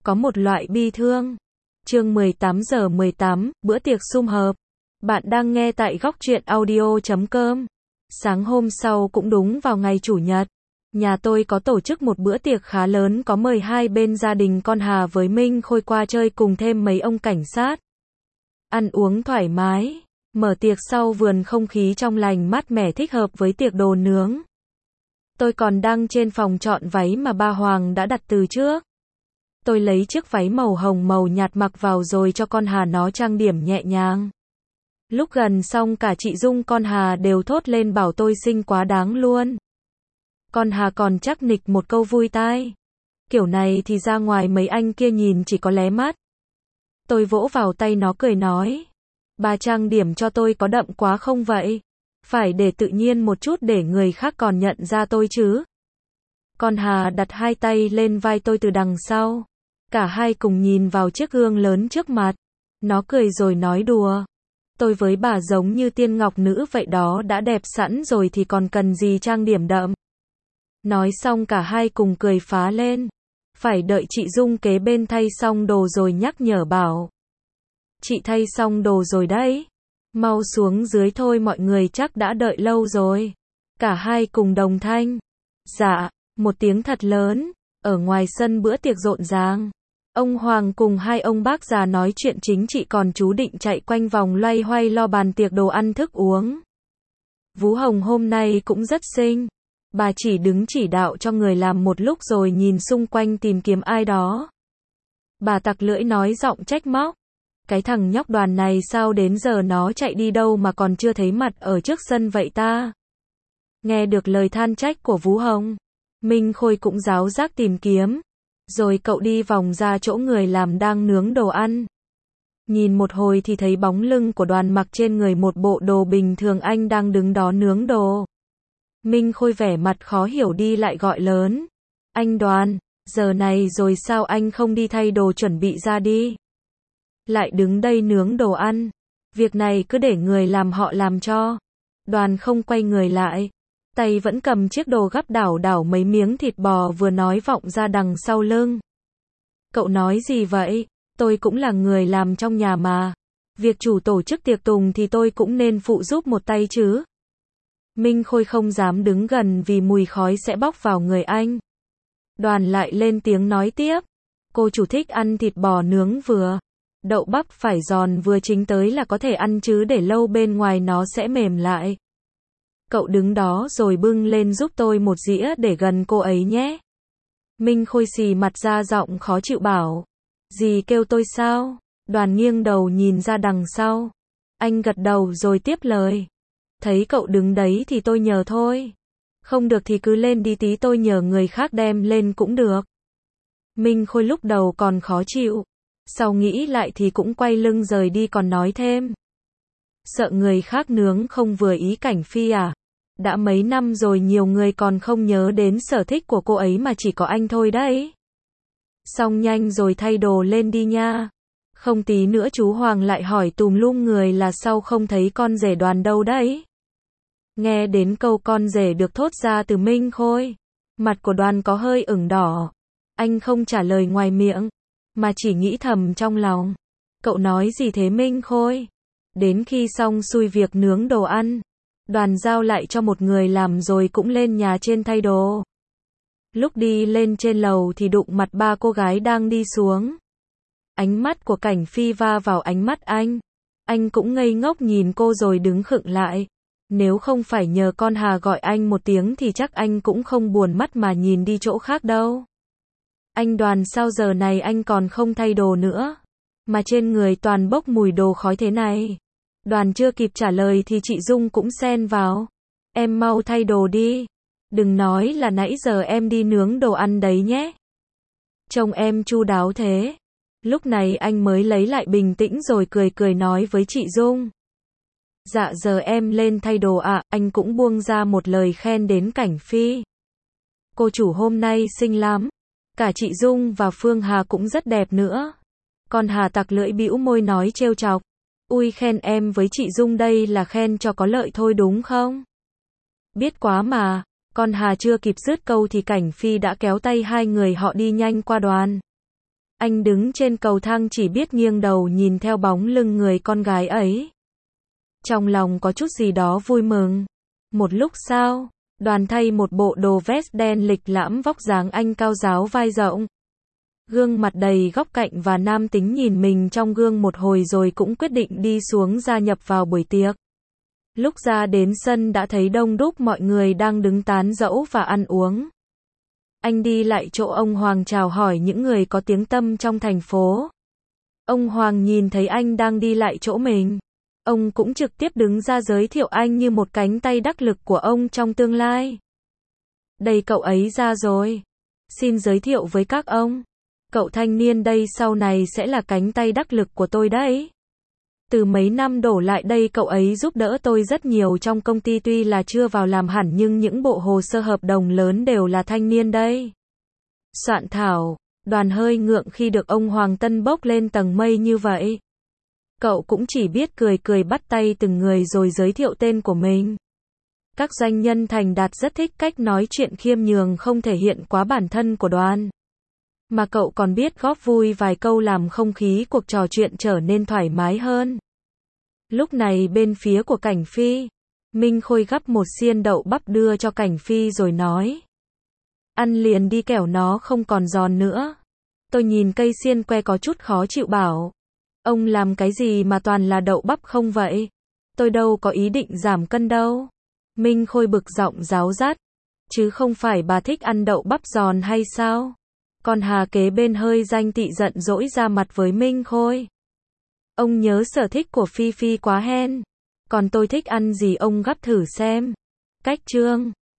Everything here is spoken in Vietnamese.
có một loại bi thương. Chương 18:18, bữa tiệc sum họp. Bạn đang nghe tại Góc Truyện Audio.com. Sáng hôm sau cũng đúng vào ngày Chủ nhật, nhà tôi có tổ chức một bữa tiệc khá lớn, có mời hai bên gia đình con Hà với Minh Khôi qua chơi cùng thêm mấy ông cảnh sát. Ăn uống thoải mái, mở tiệc sau vườn không khí trong lành mát mẻ thích hợp với tiệc đồ nướng. Tôi còn đang trên phòng chọn váy mà ba Hoàng đã đặt từ trước. Tôi lấy chiếc váy màu hồng màu nhạt mặc vào rồi cho con Hà nó trang điểm nhẹ nhàng. Lúc gần xong cả chị Dung con Hà đều thốt lên bảo tôi xinh quá đáng luôn. Con Hà còn chắc nịch một câu vui tai. Kiểu này thì ra ngoài mấy anh kia nhìn chỉ có lé mắt. Tôi vỗ vào tay nó cười nói. Bà trang điểm cho tôi có đậm quá không vậy? Phải để tự nhiên một chút để người khác còn nhận ra tôi chứ. Con Hà đặt hai tay lên vai tôi từ đằng sau. Cả hai cùng nhìn vào chiếc gương lớn trước mặt. Nó cười rồi nói đùa. Tôi với bà giống như tiên ngọc nữ vậy đó, đã đẹp sẵn rồi thì còn cần gì trang điểm đậm. Nói xong cả hai cùng cười phá lên. Phải đợi chị Dung kế bên thay xong đồ rồi nhắc nhở bảo. Chị thay xong đồ rồi đấy. Mau xuống dưới thôi, mọi người chắc đã đợi lâu rồi. Cả hai cùng đồng thanh. Dạ, một tiếng thật lớn. Ở ngoài sân bữa tiệc rộn ràng. Ông Hoàng cùng hai ông bác già nói chuyện chính trị, còn chú Định chạy quanh vòng loay hoay lo bàn tiệc đồ ăn thức uống. Vú Hồng hôm nay cũng rất xinh. Bà chỉ đứng chỉ đạo cho người làm một lúc rồi nhìn xung quanh tìm kiếm ai đó. Bà tặc lưỡi nói giọng trách móc. Cái thằng nhóc Đoàn này sao đến giờ nó chạy đi đâu mà còn chưa thấy mặt ở trước sân vậy ta? Nghe được lời than trách của Vú Hồng, Minh Khôi cũng ráo rác tìm kiếm. Rồi cậu đi vòng ra chỗ người làm đang nướng đồ ăn. Nhìn một hồi thì thấy bóng lưng của Đoàn mặc trên người một bộ đồ bình thường, anh đang đứng đó nướng đồ. Minh Khôi vẻ mặt khó hiểu đi lại gọi lớn. Anh Đoàn, giờ này rồi sao anh không đi thay đồ chuẩn bị ra đi? Lại đứng đây nướng đồ ăn. Việc này cứ để người làm họ làm cho. Đoàn không quay người lại. Tay vẫn cầm chiếc đồ gắp đảo đảo mấy miếng thịt bò, vừa nói vọng ra đằng sau lưng. Cậu nói gì vậy? Tôi cũng là người làm trong nhà mà. Việc chủ tổ chức tiệc tùng thì tôi cũng nên phụ giúp một tay chứ. Minh Khôi không dám đứng gần vì mùi khói sẽ bốc vào người anh. Đoàn lại lên tiếng nói tiếp. Cô chủ thích ăn thịt bò nướng vừa. Đậu bắp phải giòn vừa chín tới là có thể ăn chứ để lâu bên ngoài nó sẽ mềm lại. Cậu đứng đó rồi bưng lên giúp tôi một dĩa để gần cô ấy nhé. Minh Khôi xì mặt ra giọng khó chịu bảo. Dì kêu tôi sao? Đoàn nghiêng đầu nhìn ra đằng sau. Anh gật đầu rồi tiếp lời. Thấy cậu đứng đấy thì tôi nhờ thôi. Không được thì cứ lên đi, tí tôi nhờ người khác đem lên cũng được. Minh Khôi lúc đầu còn khó chịu. Sau nghĩ lại thì cũng quay lưng rời đi, còn nói thêm. Sợ người khác nướng không vừa ý Cảnh Phi à? Đã mấy năm rồi nhiều người còn không nhớ đến sở thích của cô ấy mà chỉ có anh thôi đấy. Xong nhanh rồi thay đồ lên đi nha. Không tí nữa chú Hoàng lại hỏi tùm lum người là sao không thấy con rể Đoàn đâu đấy. Nghe đến câu con rể được thốt ra từ Minh Khôi, mặt của Đoàn có hơi ửng đỏ. Anh không trả lời ngoài miệng, mà chỉ nghĩ thầm trong lòng. Cậu nói gì thế Minh Khôi? Đến khi xong xuôi việc nướng đồ ăn, Đoàn giao lại cho một người làm rồi cũng lên nhà trên thay đồ. Lúc đi lên trên lầu thì đụng mặt ba cô gái đang đi xuống. Ánh mắt của Cảnh Phi va vào ánh mắt anh. Anh cũng ngây ngốc nhìn cô rồi đứng khựng lại. Nếu không phải nhờ con Hà gọi anh một tiếng thì chắc anh cũng không buồn mắt mà nhìn đi chỗ khác đâu. Anh Đoàn, sao giờ này anh còn không thay đồ nữa? Mà trên người toàn bốc mùi đồ khói thế này. Đoàn chưa kịp trả lời thì chị Dung cũng xen vào. Em mau thay đồ đi. Đừng nói là nãy giờ em đi nướng đồ ăn đấy nhé. Trông em chu đáo thế. Lúc này anh mới lấy lại bình tĩnh rồi cười cười nói với chị Dung. Dạ giờ em lên thay đồ ạ. Anh cũng buông ra một lời khen đến Cảnh Phi. Cô chủ hôm nay xinh lắm. Cả chị Dung và Phương Hà cũng rất đẹp nữa. Còn Hà tặc lưỡi bĩu môi nói trêu chọc. Ui, khen em với chị Dung đây là khen cho có lợi thôi đúng không? Biết quá mà. Con Hà chưa kịp dứt câu thì Cảnh Phi đã kéo tay hai người họ đi nhanh qua Đoàn. Anh đứng trên cầu thang chỉ biết nghiêng đầu nhìn theo bóng lưng người con gái ấy. Trong lòng có chút gì đó vui mừng. Một lúc sau, Đoàn thay một bộ đồ vest đen lịch lãm, vóc dáng anh cao ráo vai rộng. Gương mặt đầy góc cạnh và nam tính nhìn mình trong gương một hồi rồi cũng quyết định đi xuống gia nhập vào buổi tiệc. Lúc ra đến sân đã thấy đông đúc mọi người đang đứng tán dẫu và ăn uống. Anh đi lại chỗ ông Hoàng chào hỏi những người có tiếng tăm trong thành phố. Ông Hoàng nhìn thấy anh đang đi lại chỗ mình. Ông cũng trực tiếp đứng ra giới thiệu anh như một cánh tay đắc lực của ông trong tương lai. Đây cậu ấy ra rồi. Xin giới thiệu với các ông. Cậu thanh niên đây sau này sẽ là cánh tay đắc lực của tôi đấy. Từ mấy năm đổ lại đây cậu ấy giúp đỡ tôi rất nhiều trong công ty, tuy là chưa vào làm hẳn nhưng những bộ hồ sơ hợp đồng lớn đều là thanh niên đây. Soạn thảo, Đoàn hơi ngượng khi được ông Hoàng Tân bốc lên tầng mây như vậy. Cậu cũng chỉ biết cười cười bắt tay từng người rồi giới thiệu tên của mình. Các doanh nhân thành đạt rất thích cách nói chuyện khiêm nhường không thể hiện quá bản thân của Đoàn. Mà cậu còn biết góp vui vài câu làm không khí cuộc trò chuyện trở nên thoải mái hơn. Lúc này bên phía của Cảnh Phi, Minh Khôi gắp một xiên đậu bắp đưa cho Cảnh Phi rồi nói. Ăn liền đi kẻo nó không còn giòn nữa. Tôi nhìn cây xiên que có chút khó chịu bảo. Ông làm cái gì mà toàn là đậu bắp không vậy? Tôi đâu có ý định giảm cân đâu. Minh Khôi bực giọng ráu rát. Chứ không phải bà thích ăn đậu bắp giòn hay sao? Còn Hà kế bên hơi danh tị giận dỗi ra mặt với Minh Khôi. Ông nhớ sở thích của Phi Phi quá hen. Còn tôi thích ăn gì ông gắp thử xem. Cách chương